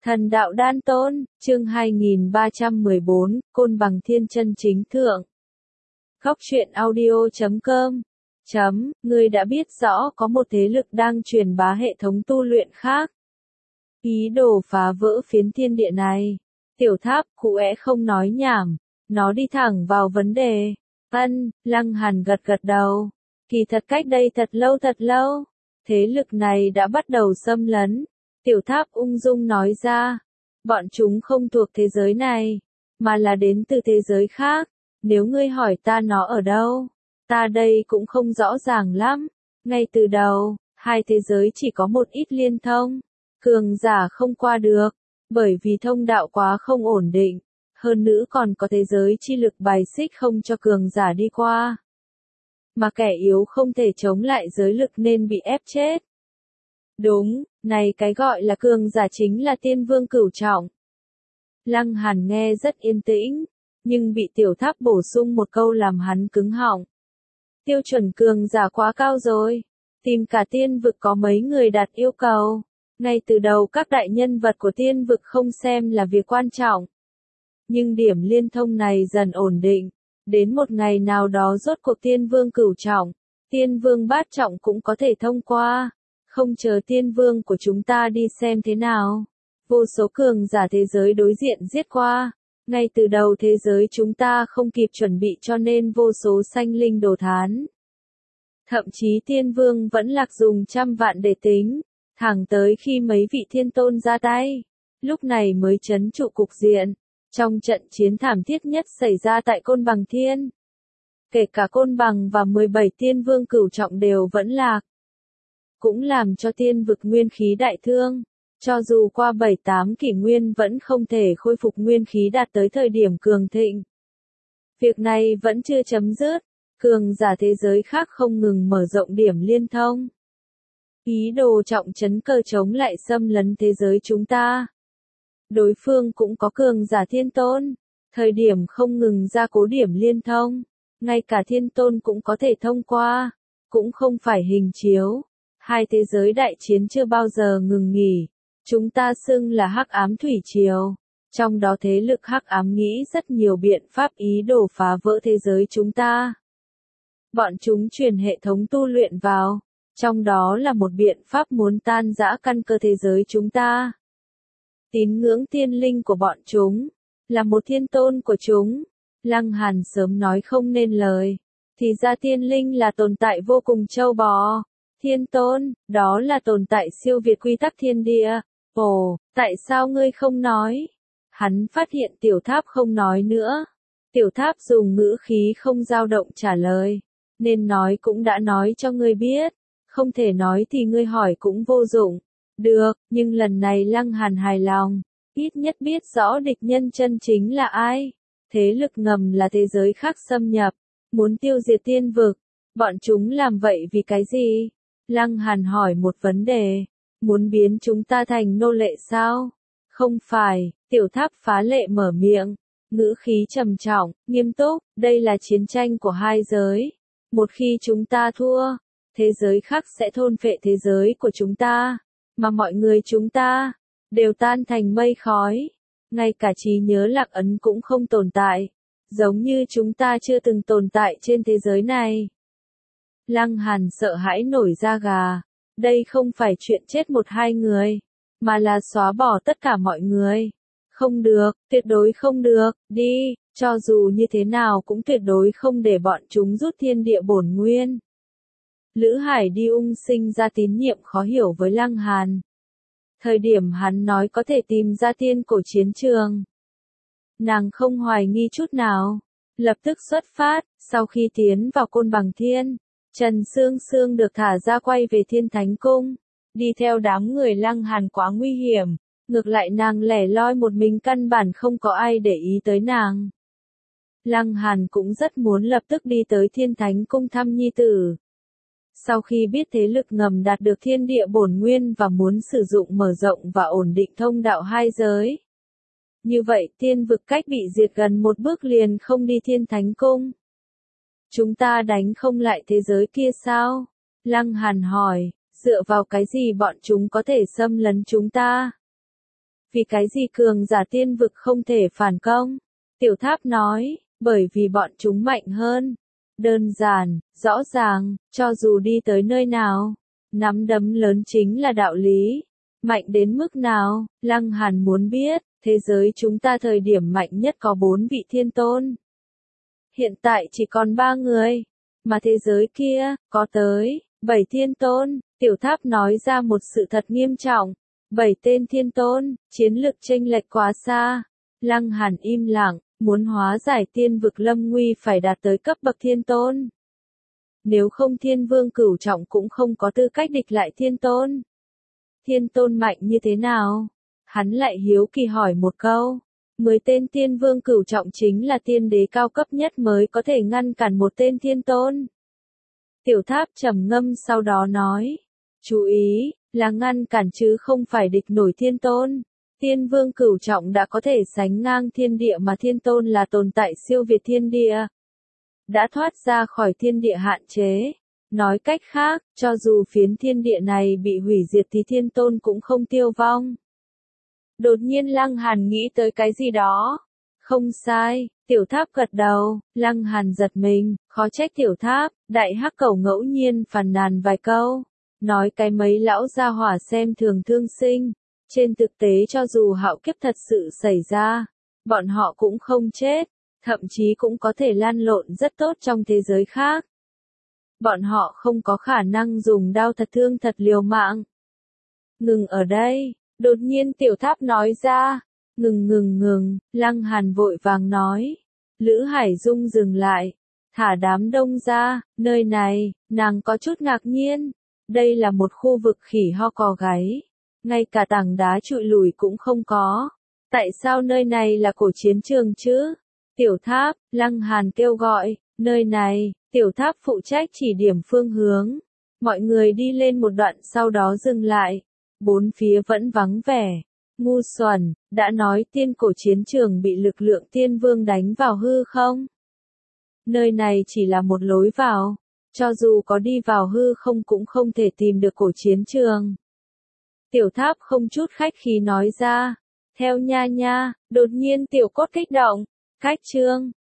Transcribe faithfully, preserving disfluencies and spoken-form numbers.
Thần đạo đan tôn, chương hai nghìn ba trăm mười bốn, Côn Bằng Thiên Chân Chính Thượng. Góc truyện audio chấm com. Chấm, ngươi đã biết rõ có một thế lực đang truyền bá hệ thống tu luyện khác. Ý đồ phá vỡ phiến thiên địa này. Tiểu Tháp cụ ẽ không nói nhảm, nó đi thẳng vào vấn đề. Ân, Lăng Hàn gật gật đầu. Kỳ thật cách đây thật lâu thật lâu, thế lực này đã bắt đầu xâm lấn. Tiểu Tháp ung dung nói ra, bọn chúng không thuộc thế giới này, mà là đến từ thế giới khác. Nếu ngươi hỏi ta nó ở đâu, ta đây cũng không rõ ràng lắm. Ngay từ đầu, hai thế giới chỉ có một ít liên thông, cường giả không qua được, bởi vì thông đạo quá không ổn định, hơn nữa còn có thế giới chi lực bài xích không cho cường giả đi qua. Mà kẻ yếu không thể chống lại giới lực nên bị ép chết. Đúng, này cái gọi là cường giả chính là tiên vương cửu trọng. Lăng Hàn nghe rất yên tĩnh, nhưng bị Tiểu Tháp bổ sung một câu làm hắn cứng họng. Tiêu chuẩn cường giả quá cao rồi, tìm cả tiên vực có mấy người đặt yêu cầu. Ngay từ đầu các đại nhân vật của tiên vực không xem là việc quan trọng. Nhưng điểm liên thông này dần ổn định, đến một ngày nào đó rốt cuộc tiên vương cửu trọng, tiên vương bát trọng cũng có thể thông qua. Không chờ tiên vương của chúng ta đi xem thế nào. Vô số cường giả thế giới đối diện giết qua. Ngay từ đầu thế giới chúng ta không kịp chuẩn bị cho nên vô số sanh linh đồ thán. Thậm chí tiên vương vẫn lạc dùng trăm vạn để tính. Thẳng tới khi mấy vị thiên tôn ra tay. Lúc này mới trấn trụ cục diện. Trong trận chiến thảm thiết nhất xảy ra tại Côn Bằng Thiên. Kể cả Côn Bằng và mười bảy tiên vương cửu trọng đều vẫn lạc. Cũng làm cho tiên vực nguyên khí đại thương, cho dù qua bảy tám kỷ nguyên vẫn không thể khôi phục nguyên khí đạt tới thời điểm cường thịnh. Việc này vẫn chưa chấm dứt, cường giả thế giới khác không ngừng mở rộng điểm liên thông. Ý đồ trọng trấn cơ chống lại xâm lấn thế giới chúng ta. Đối phương cũng có cường giả thiên tôn, thời điểm không ngừng ra cố điểm liên thông, ngay cả thiên tôn cũng có thể thông qua, cũng không phải hình chiếu. Hai thế giới đại chiến chưa bao giờ ngừng nghỉ, chúng ta xưng là hắc ám thủy triều, trong đó thế lực hắc ám nghĩ rất nhiều biện pháp ý đồ phá vỡ thế giới chúng ta. Bọn chúng truyền hệ thống tu luyện vào, trong đó là một biện pháp muốn tan rã căn cơ thế giới chúng ta. Tín ngưỡng tiên linh của bọn chúng, là một thiên tôn của chúng, Lăng Hàn sớm nói không nên lời, thì ra tiên linh là tồn tại vô cùng châu bò. Thiên tôn, đó là tồn tại siêu việt quy tắc thiên địa. Ồ, tại sao ngươi không nói? Hắn phát hiện Tiểu Tháp không nói nữa. Tiểu Tháp dùng ngữ khí không dao động trả lời. Nên nói cũng đã nói cho ngươi biết. Không thể nói thì ngươi hỏi cũng vô dụng. Được, nhưng lần này Lăng Hàn hài lòng. Ít nhất biết rõ địch nhân chân chính là ai. Thế lực ngầm là thế giới khác xâm nhập. Muốn tiêu diệt tiên vực. Bọn chúng làm vậy vì cái gì? Lăng Hàn hỏi một vấn đề, muốn biến chúng ta thành nô lệ sao? Không phải, Tiểu Tháp phá lệ mở miệng, ngữ khí trầm trọng, nghiêm túc, đây là chiến tranh của hai giới. Một khi chúng ta thua, thế giới khác sẽ thôn phệ thế giới của chúng ta, mà mọi người chúng ta, đều tan thành mây khói. Ngay cả trí nhớ lạc ấn cũng không tồn tại, giống như chúng ta chưa từng tồn tại trên thế giới này. Lăng Hàn sợ hãi nổi da gà, đây không phải chuyện chết một hai người, mà là xóa bỏ tất cả mọi người. Không được, tuyệt đối không được, đi, cho dù như thế nào cũng tuyệt đối không để bọn chúng rút thiên địa bổn nguyên. Lữ Hải đi ung sinh ra tín nhiệm khó hiểu với Lăng Hàn. Thời điểm hắn nói có thể tìm ra tiên cổ chiến trường. Nàng không hoài nghi chút nào, lập tức xuất phát, sau khi tiến vào Côn Bằng Thiên. Trần Sương Sương được thả ra quay về Thiên Thánh Cung, đi theo đám người Lăng Hàn quá nguy hiểm, ngược lại nàng lẻ loi một mình căn bản không có ai để ý tới nàng. Lăng Hàn cũng rất muốn lập tức đi tới Thiên Thánh Cung thăm nhi tử. Sau khi biết thế lực ngầm đạt được thiên địa bổn nguyên và muốn sử dụng mở rộng và ổn định thông đạo hai giới. Như vậy tiên vực cách bị diệt gần một bước liền không đi Thiên Thánh Cung. Chúng ta đánh không lại thế giới kia sao? Lăng Hàn hỏi, dựa vào cái gì bọn chúng có thể xâm lấn chúng ta? Vì cái gì cường giả tiên vực không thể phản công? Tiểu tháp nói, bởi vì bọn chúng mạnh hơn. Đơn giản, rõ ràng, cho dù đi tới nơi nào, nắm đấm lớn chính là đạo lý. Mạnh đến mức nào, Lăng Hàn muốn biết, thế giới chúng ta thời điểm mạnh nhất có bốn vị thiên tôn. Hiện tại chỉ còn ba người, mà thế giới kia, có tới, bảy thiên tôn. Tiểu tháp nói ra một sự thật nghiêm trọng. Bảy tên thiên tôn, chiến lực chênh lệch quá xa. Lăng Hàn im lặng, muốn hóa giải tiên vực lâm nguy phải đạt tới cấp bậc thiên tôn. Nếu không thiên vương cửu trọng cũng không có tư cách địch lại thiên tôn. Thiên tôn mạnh như thế nào? Hắn lại hiếu kỳ hỏi một câu. Mười tên thiên vương cửu trọng chính là tiên đế cao cấp nhất mới có thể ngăn cản một tên thiên tôn. Tiểu tháp trầm ngâm sau đó nói. Chú ý, là ngăn cản chứ không phải địch nổi thiên tôn. Thiên vương cửu trọng đã có thể sánh ngang thiên địa mà thiên tôn là tồn tại siêu việt thiên địa. Đã thoát ra khỏi thiên địa hạn chế. Nói cách khác, cho dù phiến thiên địa này bị hủy diệt thì thiên tôn cũng không tiêu vong. Đột nhiên Lăng Hàn nghĩ tới cái gì đó. Không sai, tiểu tháp gật đầu, Lăng Hàn giật mình, khó trách tiểu tháp, đại hắc cẩu ngẫu nhiên phàn nàn vài câu. Nói cái mấy lão gia hỏa xem thường thương sinh. Trên thực tế cho dù hạo kiếp thật sự xảy ra, bọn họ cũng không chết, thậm chí cũng có thể lan lộn rất tốt trong thế giới khác. Bọn họ không có khả năng dùng đao thật thương thật liều mạng. Ngừng ở đây, đột nhiên tiểu tháp nói ra. Ngừng ngừng ngừng, Lăng Hàn vội vàng nói. Lữ Hải Dung dừng lại, thả đám đông ra, nơi này, nàng có chút ngạc nhiên. Đây là một khu vực khỉ ho cò gáy. Ngay cả tảng đá trụi lùi cũng không có. Tại sao nơi này là cổ chiến trường chứ? Tiểu tháp, Lăng Hàn kêu gọi, nơi này, tiểu tháp phụ trách chỉ điểm phương hướng. Mọi người đi lên một đoạn sau đó dừng lại. Bốn phía vẫn vắng vẻ. Ngu xuẩn, đã nói tiên cổ chiến trường bị lực lượng tiên vương đánh vào hư không? Nơi này chỉ là một lối vào. Cho dù có đi vào hư không cũng không thể tìm được cổ chiến trường. Tiểu tháp không chút khách khí nói ra. Theo nha nha, đột nhiên tiểu cốt kích động. Cách chương.